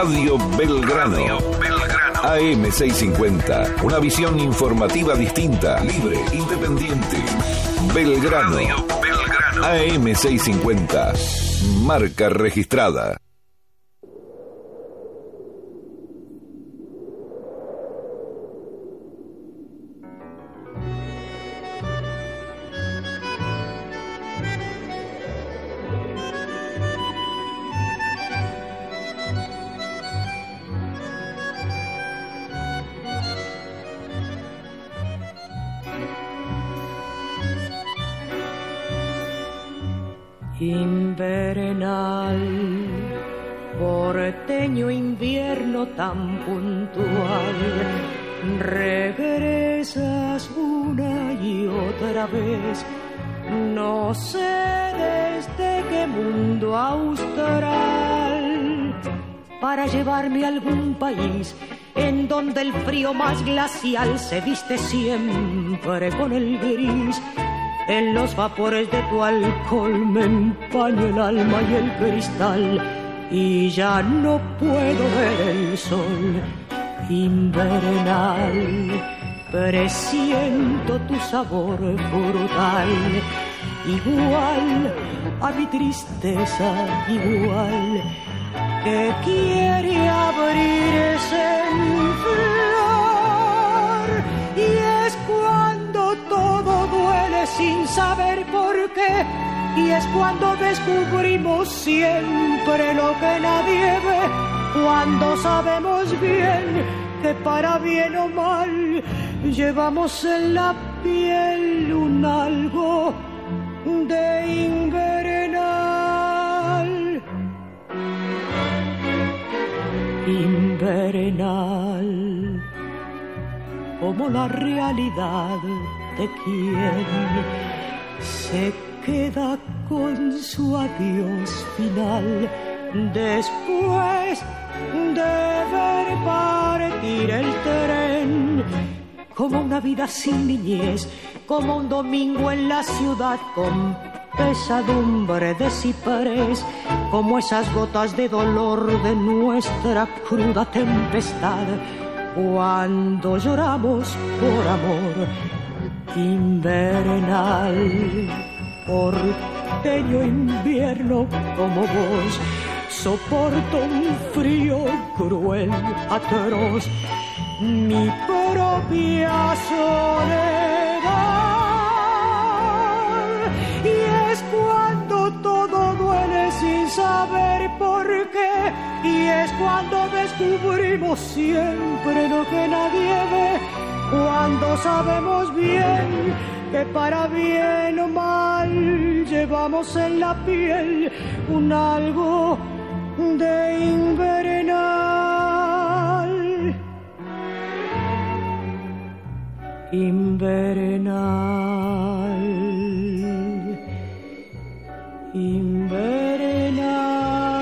Radio Belgrano. AM650. Una visión informativa distinta, libre, independiente. Belgrano. AM650. Marca registrada. Invernal, porteño invierno tan puntual, regresas una y otra vez, no sé desde qué mundo austral, para llevarme a algún país en donde el frío más glacial se viste siempre con el gris. En los vapores de tu alcohol me empaño el alma y el cristal y ya no puedo ver el sol invernal. Presiento tu sabor frutal, igual a mi tristeza, igual que quiere abrirse en flor. Y es cuando todo duele sin saber por qué, y es cuando descubrimos siempre lo que nadie ve, cuando sabemos bien que para bien o mal llevamos en la piel un algo de invernal. Invernal, como la realidad de quien se queda con su adiós final después de ver partir el tren, como una vida sin niñez, como un domingo en la ciudad con pesadumbre de ciprés, como esas gotas de dolor de nuestra cruda tempestad, cuando lloramos por amor invernal. Porteño invierno como vos, soporto un frío cruel, atroz, mi propia soledad. Y es cuando todo duele sin saber por qué, y es cuando descubrimos siempre lo que nadie ve, cuando sabemos bien que para bien o mal llevamos en la piel un algo de invernal. Invernal, invernal.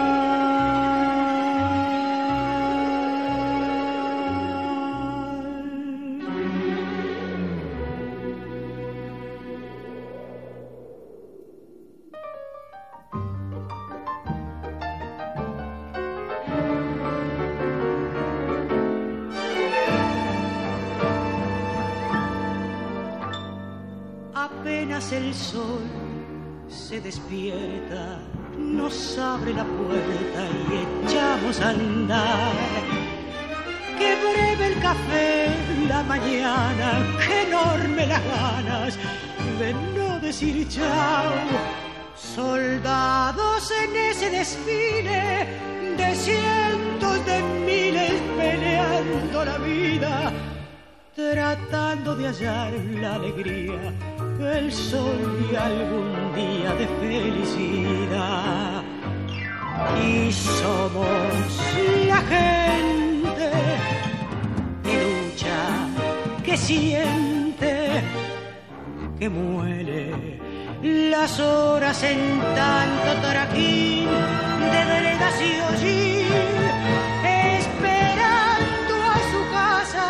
Apenas el sol se despierta, nos abre la puerta y echamos a andar. Qué breve el café, la mañana, qué enorme las ganas de no decir chao. Soldados en ese desfile de cientos de miles peleando la vida, tratando de hallar la alegría que el sol de algún día de felicidad. Y somos la gente que lucha, que siente, que muere las horas en tanto trajín de veredas y hollín, esperando a su casa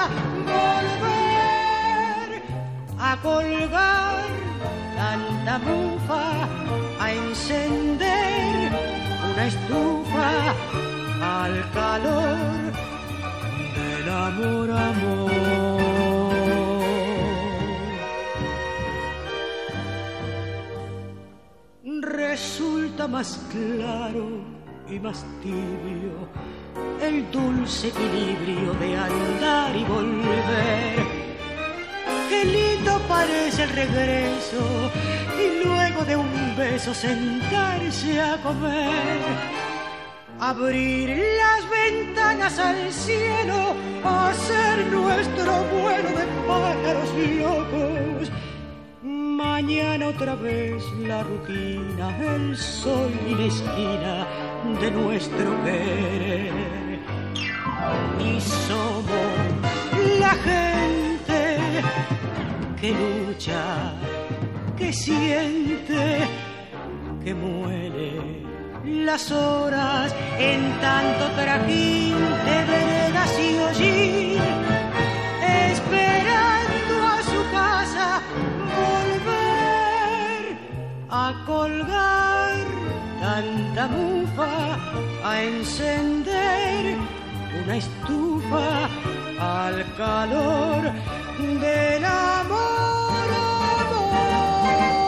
volver a colgar tanta mufa, a encender una estufa al calor del amor, amor. Resulta más claro y más tibio el dulce equilibrio de andar y volver. Qué lindo parece el regreso y luego de un beso sentarse a comer. Abrir las ventanas al cielo, hacer nuestro vuelo de pájaros locos. Mañana otra vez la rutina, el sol y la esquina de nuestro querer. Y somos la gente que lucha, que siente, que muere las horas en tanto trajín de veredas y hollín, esperando a su casa volver a colgar tanta mufa, a encender una estufa al calor del amor, amor.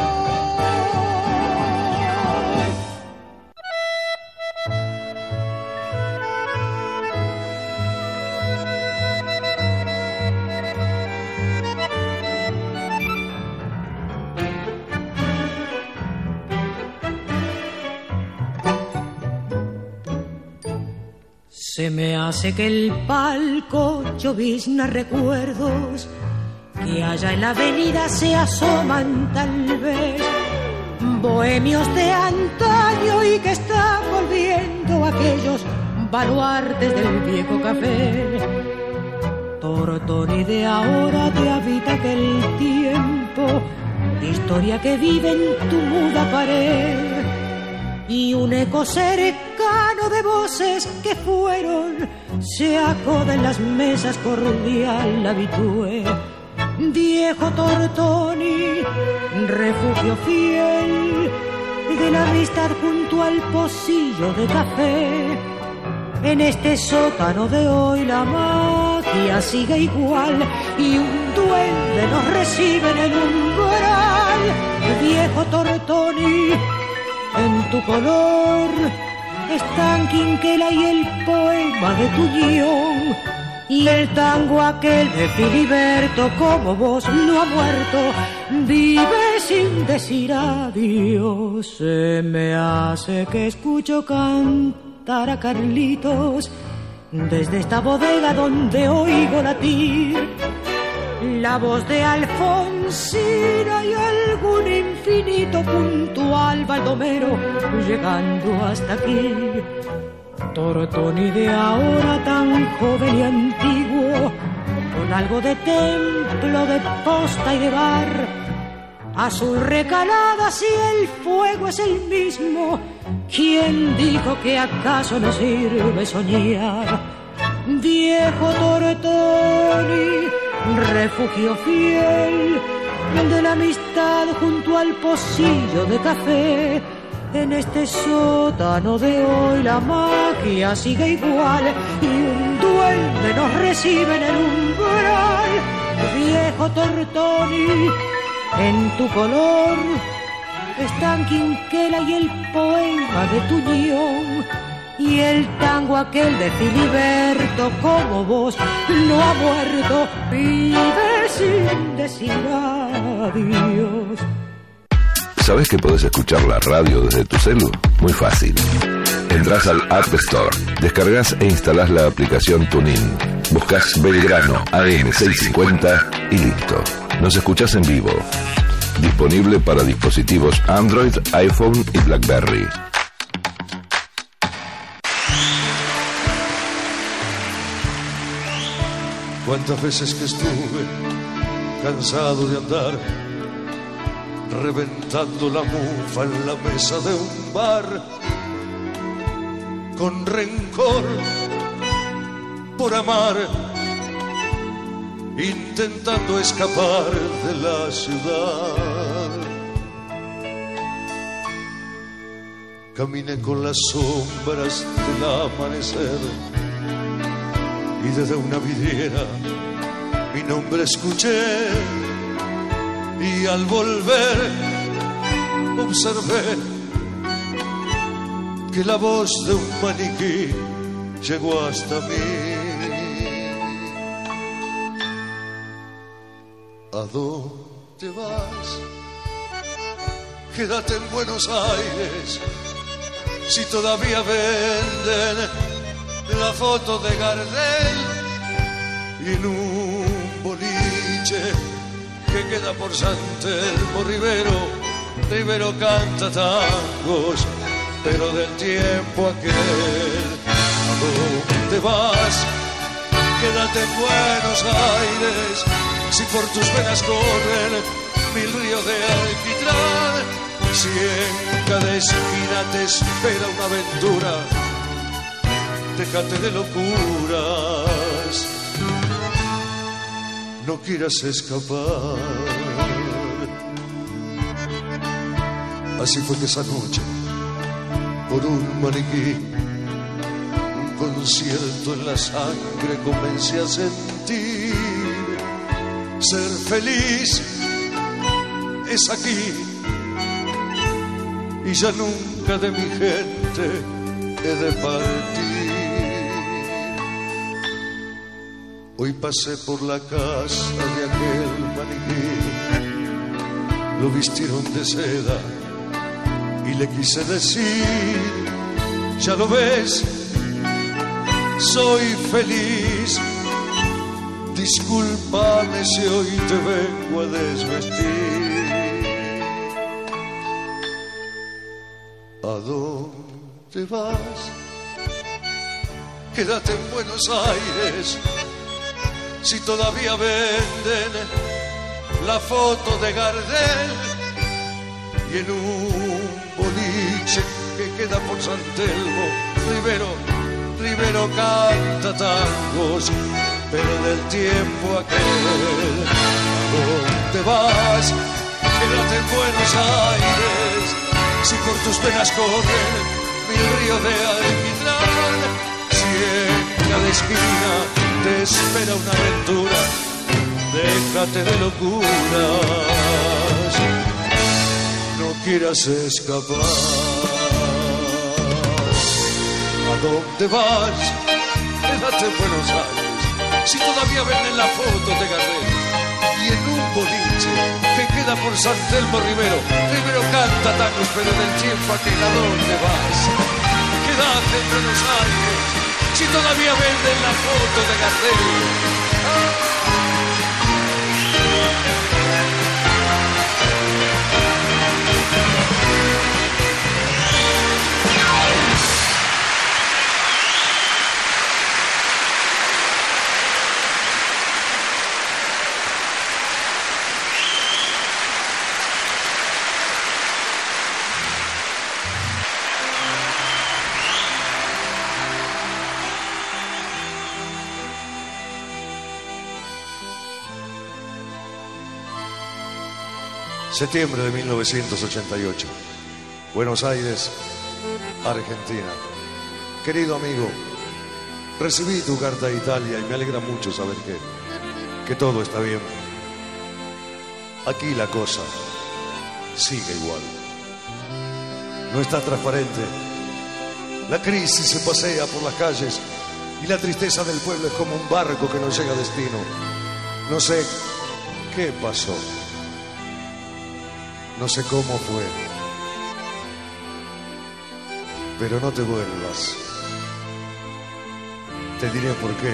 Se me hace que el palco llovizna recuerdos que allá en la avenida se asoman tal vez, bohemios de antaño y que están volviendo aquellos baluartes del viejo café. Tortoni de ahora te habita aquel tiempo, historia que vive en tu muda pared, y un eco cercano de voces que fueron, se acoda en las mesas cordial habitué. Viejo Tortoni, refugio fiel de la amistad junto al pocillo de café. En este sótano de hoy la magia sigue igual y un duende nos recibe en el umbral. Viejo Tortoni, en tu color están Quinquela y el poema de Tuñón, y el tango aquel de Filiberto, como vos no ha muerto, vive sin decir adiós. Se me hace que escucho cantar a Carlitos desde esta bodega donde oigo latir la voz de Alfonsina y algún infinito puntual baldomero llegando hasta aquí. Tortoni de ahora tan joven y antiguo, con algo de templo, de posta y de bar, azul recalada si el fuego es el mismo. ¿Quién dijo que acaso no sirve soñar? Viejo Tortoni, refugio fiel de la amistad junto al pocillo de café. En este sótano de hoy la magia sigue igual y un duende nos recibe en el umbral. Viejo Tortoni, en tu color están Quinquela y el poema de Tuñón, y el tango aquel de Filiberto, como vos no ha muerto, vive sin decir adiós. ¿Sabés que podés escuchar la radio desde tu celu? Muy fácil. Entrás al App Store, descargas e instalás la aplicación TuneIn. Buscás Belgrano AM650 y listo. Nos escuchás en vivo. Disponible para dispositivos Android, iPhone y BlackBerry. Cuántas veces que estuve cansado de andar reventando la mufa en la mesa de un bar, con rencor por amar, intentando escapar de la ciudad. caminé con las sombras del amanecer y desde una vidriera mi nombre escuché y al volver observé que la voz de un maniquí llegó hasta mí. ¿A dónde vas? Quédate en Buenos Aires, si todavía venden la foto de Gardel y en un boliche que queda por San Telmo. Rivero canta tangos, pero del tiempo aquel. ¿A dónde vas? Quédate en Buenos Aires, si por tus venas corren 1000 ríos de alquitrán, si en cada esquina te espera una aventura, déjate de locuras, no quieras escapar. Así fue que esa noche, por un maniquí, un concierto en la sangre, comencé a sentir. Ser feliz es aquí y ya nunca de mi gente he de partir. Hoy pasé por la casa de aquel maniquí, lo vistieron de seda y le quise decir, ya lo ves, soy feliz. Discúlpame si hoy te vengo a desvestir. ¿A dónde vas? Quédate en Buenos Aires, si todavía venden la foto de Gardel y en un boliche que queda por San Telmo. Rivero canta tangos, pero del tiempo aquel. ¿A dónde vas? Quédate en Buenos Aires, si por tus venas corren 1000 ríos de alquitrán, si en cada esquina te espera una aventura, déjate de locuras, no quieras escapar. ¿A dónde vas? Quédate en Buenos Aires, si todavía venden la foto de Gardel y en un boliche que queda por San Telmo. Rivero canta tangos, pero del tiempo aquel. ¿A dónde vas? Quédate en Buenos Aires, si todavía venden la foto de Gardel. Septiembre de 1988, Buenos Aires, Argentina. Querido amigo, recibí tu carta de Italia y me alegra mucho saber que todo está bien. Aquí la cosa sigue igual. No está transparente. La crisis se pasea por las calles y la tristeza del pueblo es como un barco que no llega a destino. No sé qué pasó. No sé cómo fue, pero no te vuelvas. Te diré por qué.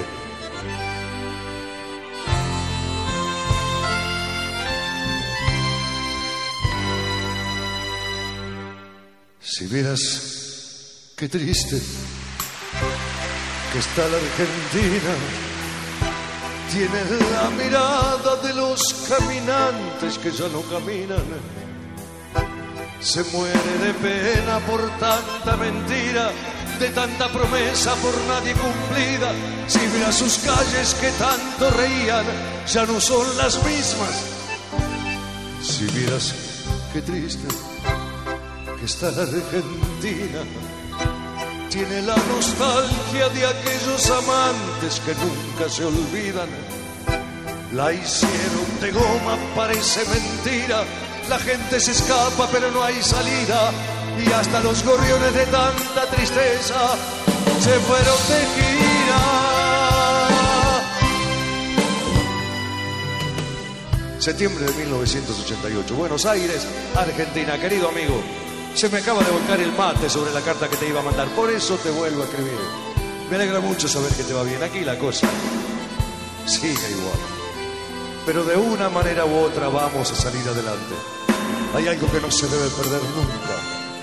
Si vieras qué triste que está la Argentina, tiene la mirada de los caminantes que ya no caminan. Se muere de pena por tanta mentira, de tanta promesa por nadie cumplida. Si vieras sus calles que tanto reían, ya no son las mismas. Si vieras qué triste que Esta Argentina tiene la nostalgia de aquellos amantes que nunca se olvidan. La hicieron de goma, parece mentira. La gente se escapa pero no hay salida. Y hasta los gorriones de tanta tristeza se fueron de gira. Septiembre de 1988, Buenos Aires, Argentina. Querido amigo, se me acaba de volcar el mate sobre la carta que te iba a mandar. Por eso te vuelvo a escribir. Me alegra mucho saber que te va bien. Aquí la cosa sigue igual. Pero de una manera u otra vamos a salir adelante. Hay algo que no se debe perder nunca.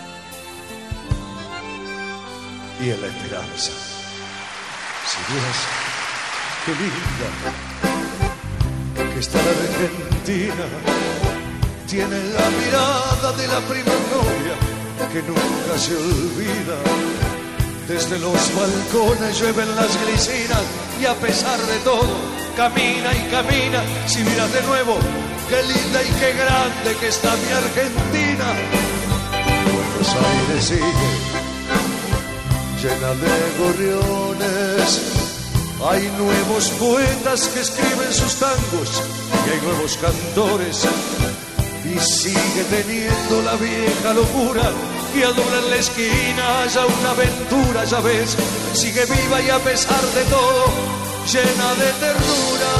Y es la esperanza. Si Dios, qué linda que está la Argentina. Tiene la mirada de la prima novia que nunca se olvida. Desde los balcones llueven las glicinas y a pesar de todo camina y camina. Si miras de nuevo, qué linda y qué grande que está mi Argentina. Buenos Aires sigue llena de gorriones. Hay nuevos poetas que escriben sus tangos y hay nuevos cantores. Y sigue teniendo la vieja locura que al doblar la esquina haya una aventura, ya ves. Sigue viva y a pesar de todo llena de ternura.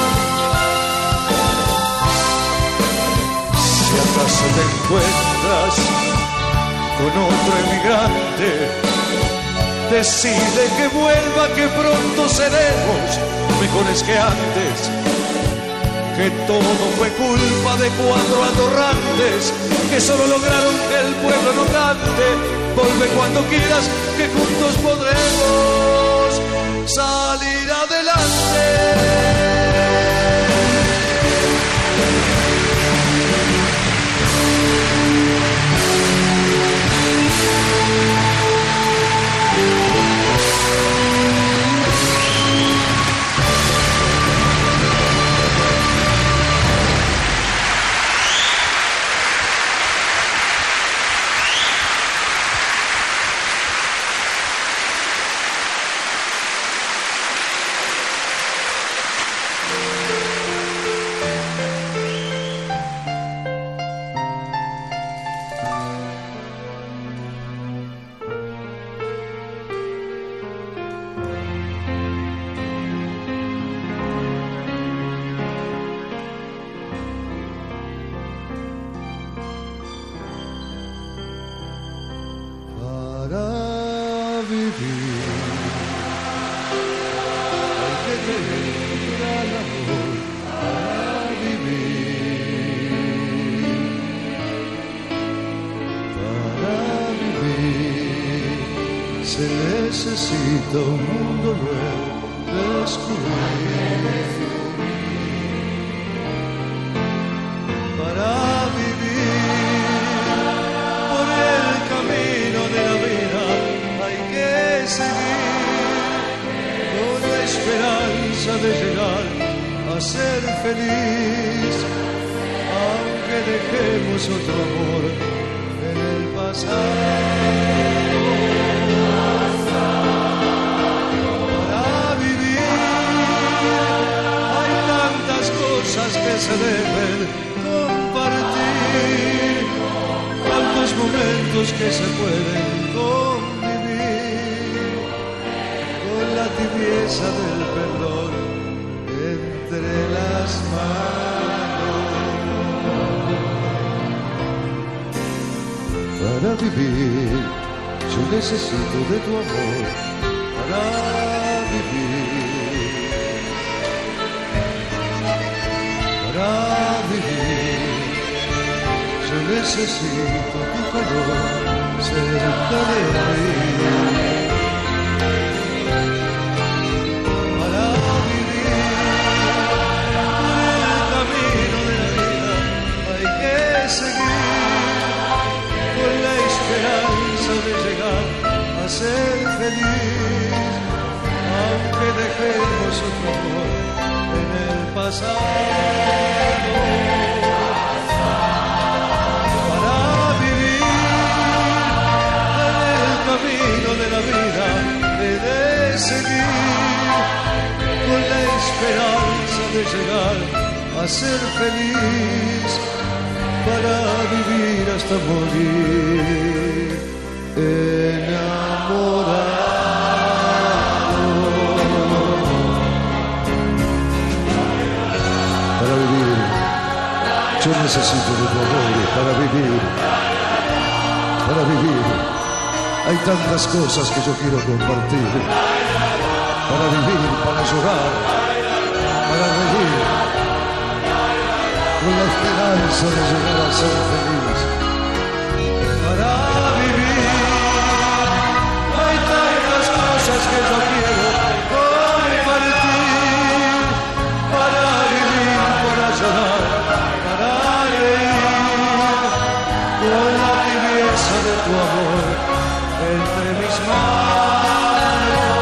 Si acaso te encuentras con otro emigrante, decide que vuelva, que pronto seremos mejores que antes. Que todo fue culpa de 4 atorrantes que solo lograron que el pueblo no cante. Vuelve cuando quieras, que juntos podremos salir adelante. Necesita un mundo nuevo descubrir. Para vivir por el camino de la vida hay que seguir con la esperanza de llegar a ser feliz, aunque dejemos otro amor en el pasado. Que se deben compartir, tantos momentos que se pueden convivir, con la tibieza del perdón entre las manos. Para vivir yo necesito de tu amor, para vivir. Para vivir, yo necesito tu calor cerca de mí. Para vivir por el camino de la vida hay que seguir con la esperanza de llegar a ser feliz, aunque dejemos otro amor en el pasado. Para vivir seguir con la esperanza de llegar a ser feliz, para vivir hasta morir enamorado. Para vivir, yo necesito de tu amor para vivir. Para vivir, hay tantas cosas que yo quiero compartir. Para vivir, para llorar, para reír, con la esperanza de llegar a ser feliz. Para vivir, hay tantas cosas que yo quiero compartir. Para vivir, para llorar, para reír, con la tibieza de tu amor entre mis manos.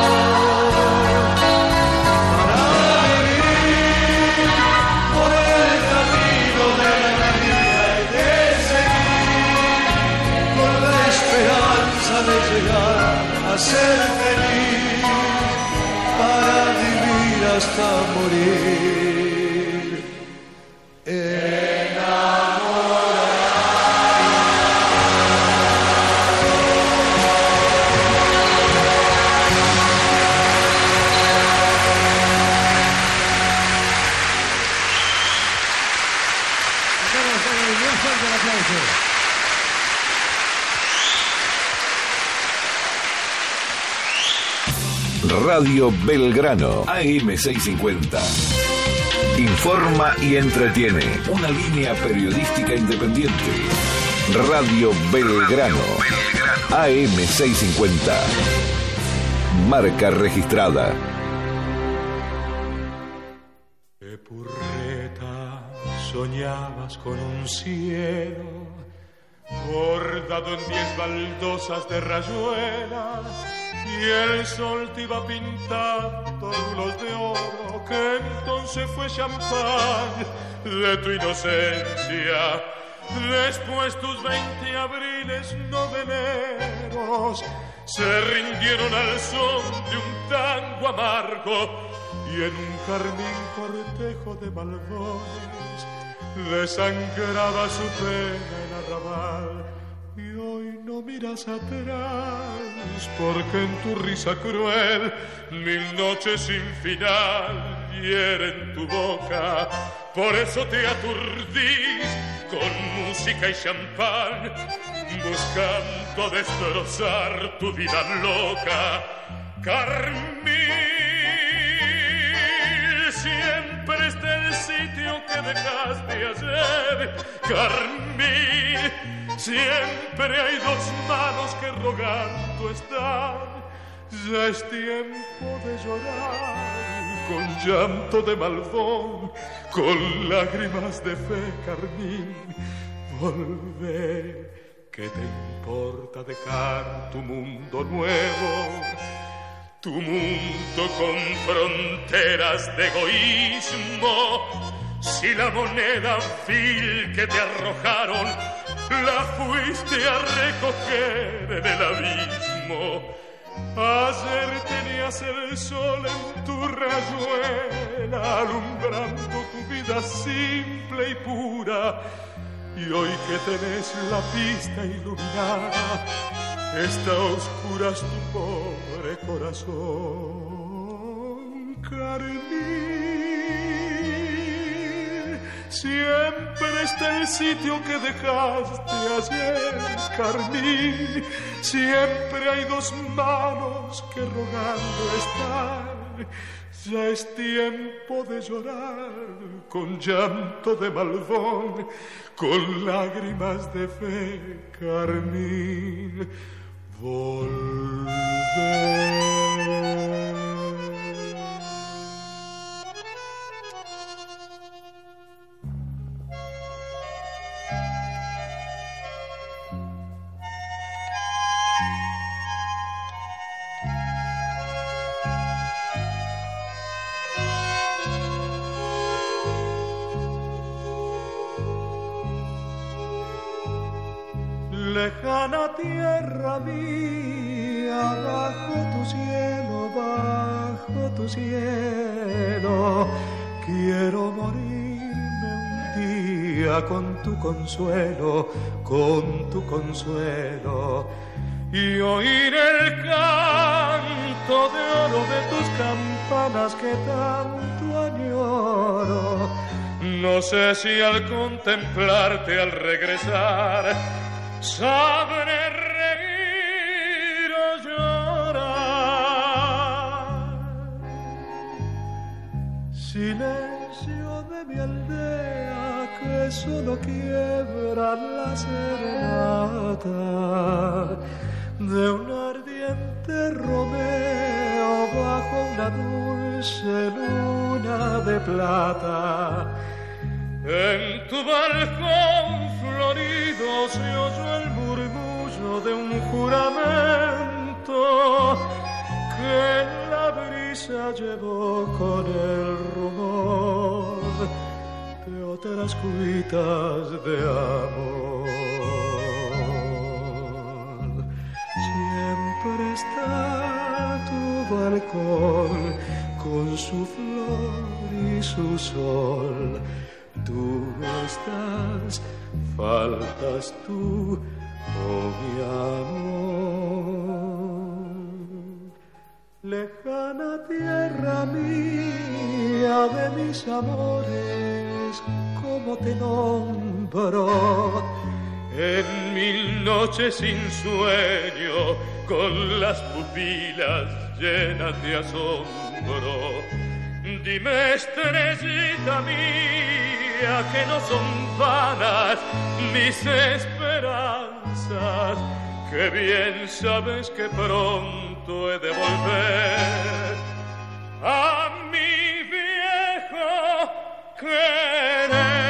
Para vivir por el camino de la vida y de seguir con la esperanza de llegar a ser feliz, para vivir hasta morir enamorado. Radio Belgrano, AM650. Informa y entretiene. Una línea periodística independiente. Radio Belgrano, AM650. Marca registrada. Qué purreta, soñabas con un cielo bordado en 10 baldosas de rayuela, y el sol te iba pintando rulos de oro, que entonces fue champán de tu inocencia. Después tus 20 abriles noveleros se rindieron al son de un tango amargo, y en un carmín cortejo de balbones desangraba su pena el arrabal. Y hoy no miras atrás, porque en tu risa cruel 1000 noches sin final hieren tu boca. Por eso te aturdís con música y champán, buscando destrozar tu vida loca. Carmín siempre está el sitio que dejaste ayer. Carmín, siempre hay 2 manos que rogando están. Ya es tiempo de llorar con llanto de malvón, con lágrimas de fe, Carmín. Volvé, ¿qué te importa dejar tu mundo nuevo? Tu mundo con fronteras de egoísmo. Si la moneda vil que te arrojaron la fuiste a recoger en el abismo. Ayer tenías el sol en tu rayuela, alumbrando tu vida simple y pura. Y hoy que tenés la pista iluminada, está a oscuras tu pobre corazón. Carmín, siempre está el sitio que dejaste ayer. Carmín, siempre hay 2 manos que rogando están. Ya es tiempo de llorar con llanto de malvón, con lágrimas de fe, Carmín. Volver. Lejana tierra mía, bajo tu cielo bajo tu cielo. Quiero morirme un día con tu consuelo, y oír el canto de oro de tus campanas que tanto añoro. No sé si al contemplarte al regresar sabré reír o llorar. Silencio de mi aldea que solo quiebra la serenata de un ardiente Romeo bajo una dulce luna de plata. En tu balcón florido se oyó el murmullo de un juramento que la brisa llevó con el rumor de otras cuitas de amor. Siempre está tu balcón con su flor y su sol. Tú no estás, faltas tú, oh mi amor. Lejana tierra mía de mis amores, ¿cómo te nombro? En mil noches sin sueño, con las pupilas llenas de asombro. Dime, estrellita mía, que no son vanas mis esperanzas, que bien sabes que pronto he de volver a mi viejo querer.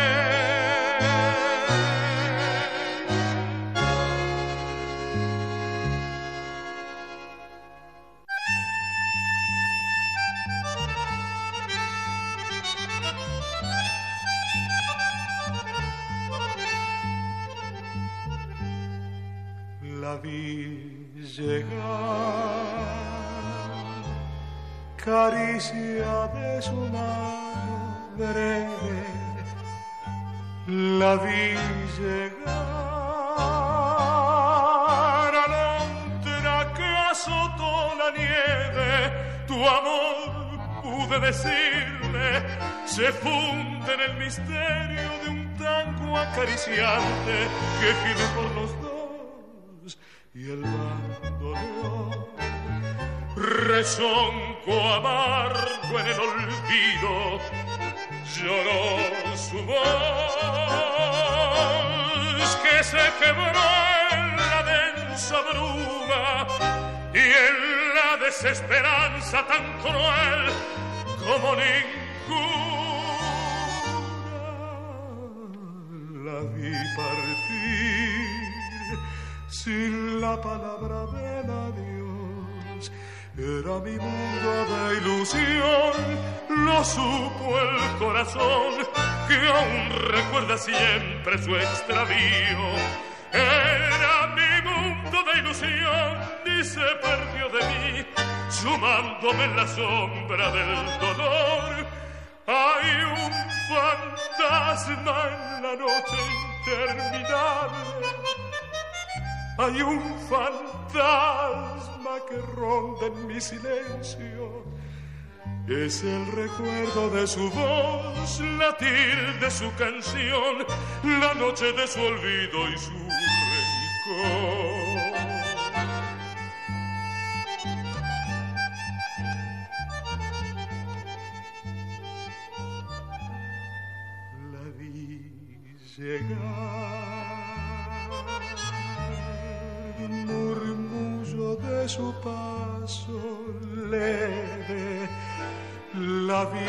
La vi llegar, caricia de su mano breve. La vi llegar, alondra que azotó la nieve. Tu amor, pude decirle, se funde en el misterio de un tango acariciante que gime por los dos. Y el bandoneón, rezonco amargo en el olvido, lloró su voz que se quebró en la densa bruma y en la desesperanza tan cruel como ninguna. La vi partir sin la palabra del adiós. Era mi mundo de ilusión, lo supo el corazón, que aún recuerda siempre su extravío. Era mi mundo de ilusión y se perdió de mí, sumándome en la sombra del dolor. Hay un fantasma en la noche interminable. Hay un fantasma que ronda en mi silencio. Es el recuerdo de su voz, latir de su canción, la noche de su olvido y su rencor. La vi llegar, murmullo de su paso leve. La vi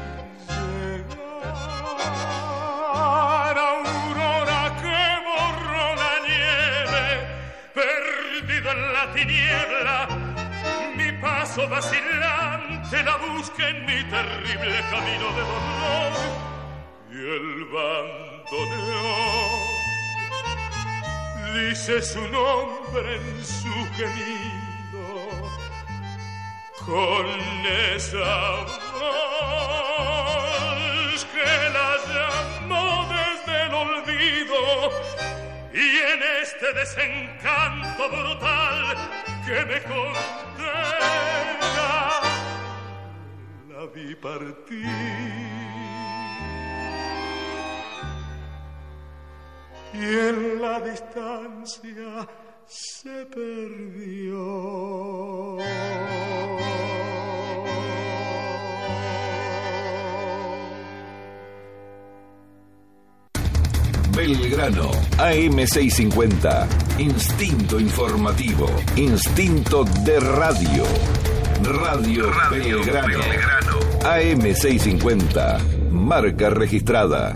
llegar, aurora que borró la nieve, perdida en la tiniebla, mi paso vacilante la busca en mi terrible camino de dolor. Y el bandoneón dice su nombre en su gemido, con esa voz que la llamó desde el olvido, y en este desencanto brutal que me condena la vi partir. Y en la distancia se perdió. Belgrano, AM650, instinto informativo, instinto de radio. Radio Belgrano, AM650, marca registrada.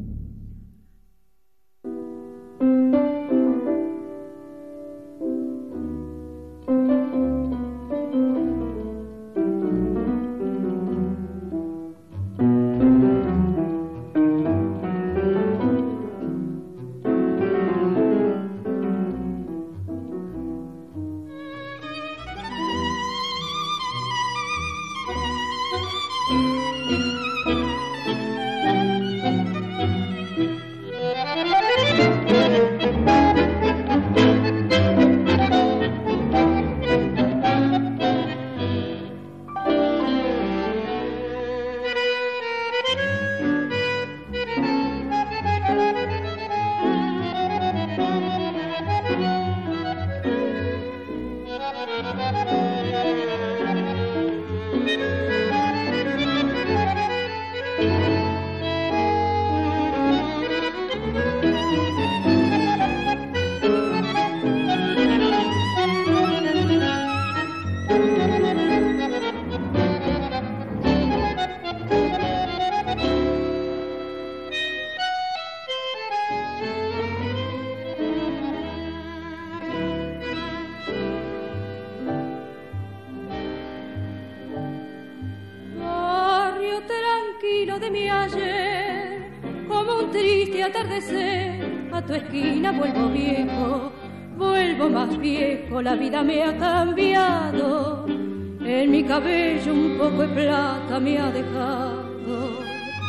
La vida me ha cambiado, en mi cabello un poco de plata me ha dejado.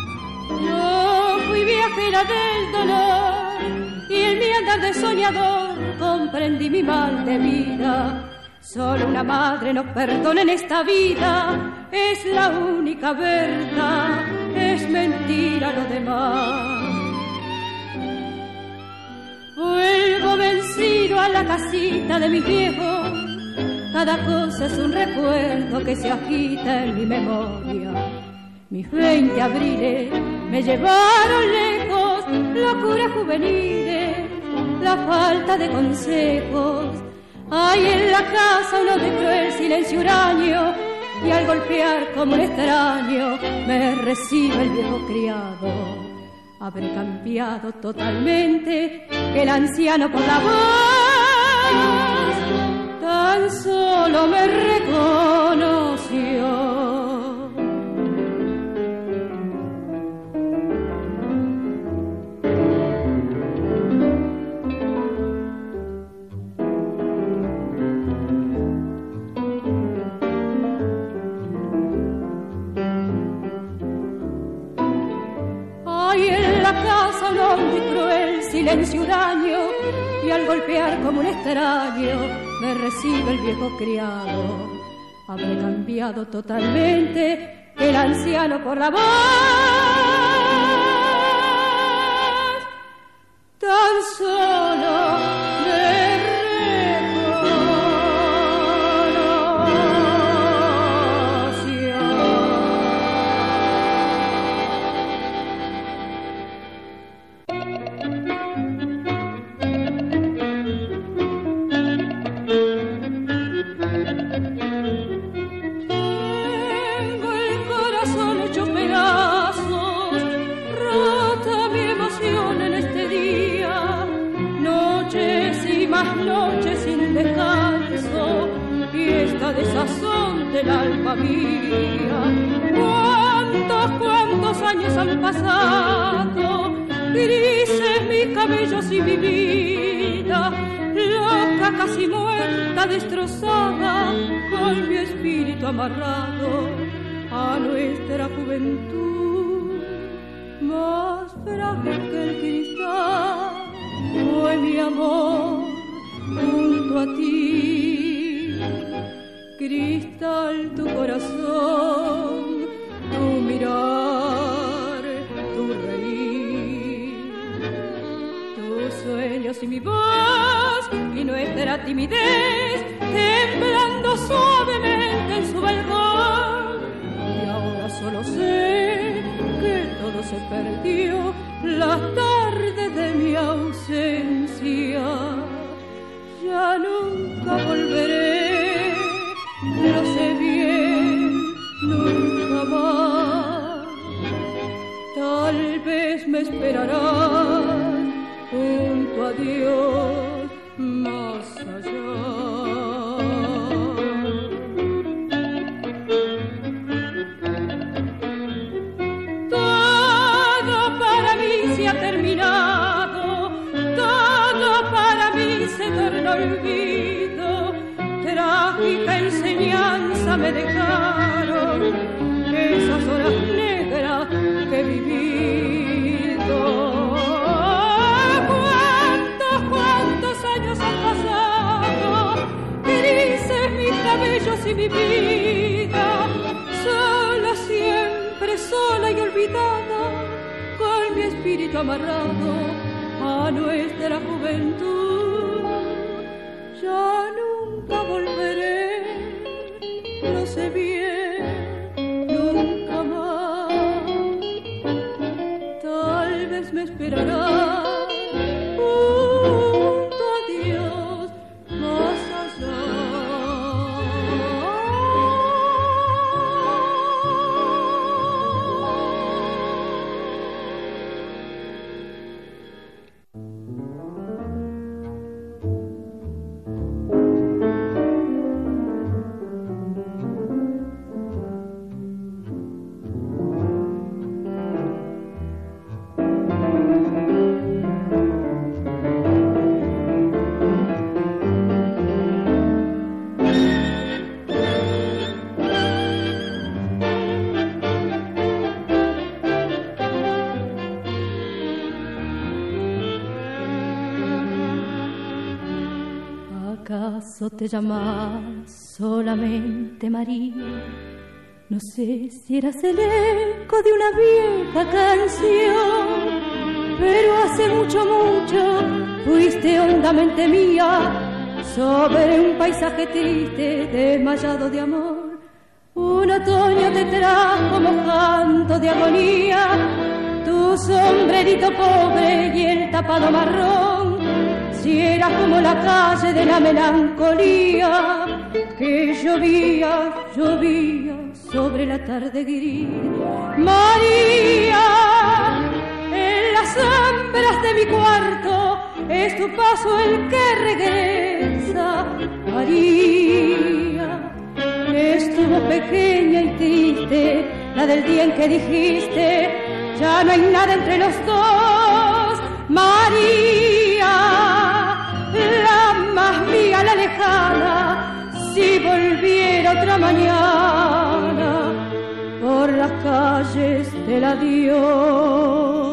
Yo fui viajera del dolor y en mi andar de soñador comprendí mi mal de vida. Solo una madre nos perdona en esta vida, es la única verdad, es mentira lo demás. Vuelvo vencido a la casita de mis viejos, cada cosa es un recuerdo que se agita en mi memoria. Mis 20 abriles me llevaron lejos, locuras juveniles, la falta de consejos. Hay en la casa uno de cruel silencio huraño, y al golpear como un extraño me recibe el viejo criado. Habré cambiado totalmente el anciano por la voz, tan solo me reconoció. Un hombre cruel, silencio huraño, y al golpear como un extraño me recibe el viejo criado. Habré cambiado totalmente el anciano por la voz, tan solo me desazón del alma mía. ¿Cuántos años han pasado grises mis cabellos y mi vida, loca, casi muerta, destrozada, con mi espíritu amarrado a nuestra juventud. Más frágil que el cristal fue mi amor junto a ti. Cristal, tu corazón, tu mirar, tu reír, tus sueños y mi voz y nuestra timidez temblando suavemente en su balcón. Y ahora solo sé que todo se perdió las tardes de mi ausencia. Ya nunca volveré, lo sé bien, nunca más. Tal vez me esperarás junto a Dios más allá. Todo para mí se ha terminado, todo para mí se torna olvido. Trágica enseñanza me dejaron esas horas negras que he vivido. ¿Cuántos años han pasado? Grises mis cabellos y mi vida, sola siempre, sola y olvidada, con mi espíritu amarrado a nuestra juventud. Ya nunca volveré, lo sé bien, nunca más. Tal vez me esperará junto a Dios más allá. ¿Acaso te llamas solamente María? No sé si eras el eco de una vieja canción, pero hace mucho, mucho fuiste hondamente mía, sobre un paisaje triste, desmayado de amor. Un otoño te trajo mojando de agonía, tu sombrerito pobre y el tapado marrón. Si era como la calle de la melancolía, que llovía, llovía sobre la tarde gris. María, en las sombras de mi cuarto es tu paso el que regresa. María, es tu voz pequeña y triste, la del día en que dijiste, ya no hay nada entre los dos. María, la más mía, la lejana, si volviera otra mañana por las calles del adiós.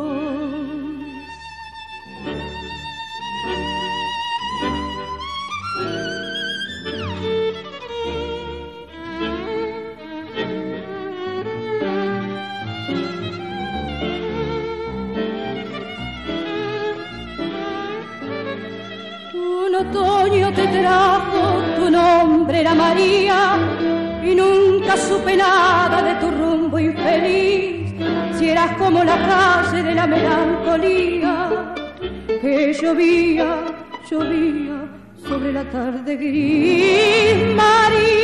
Otoño te trajo, tu nombre era María, y nunca supe nada de tu rumbo infeliz. Si eras como la calle de la melancolía, que llovía, llovía sobre la tarde gris. María,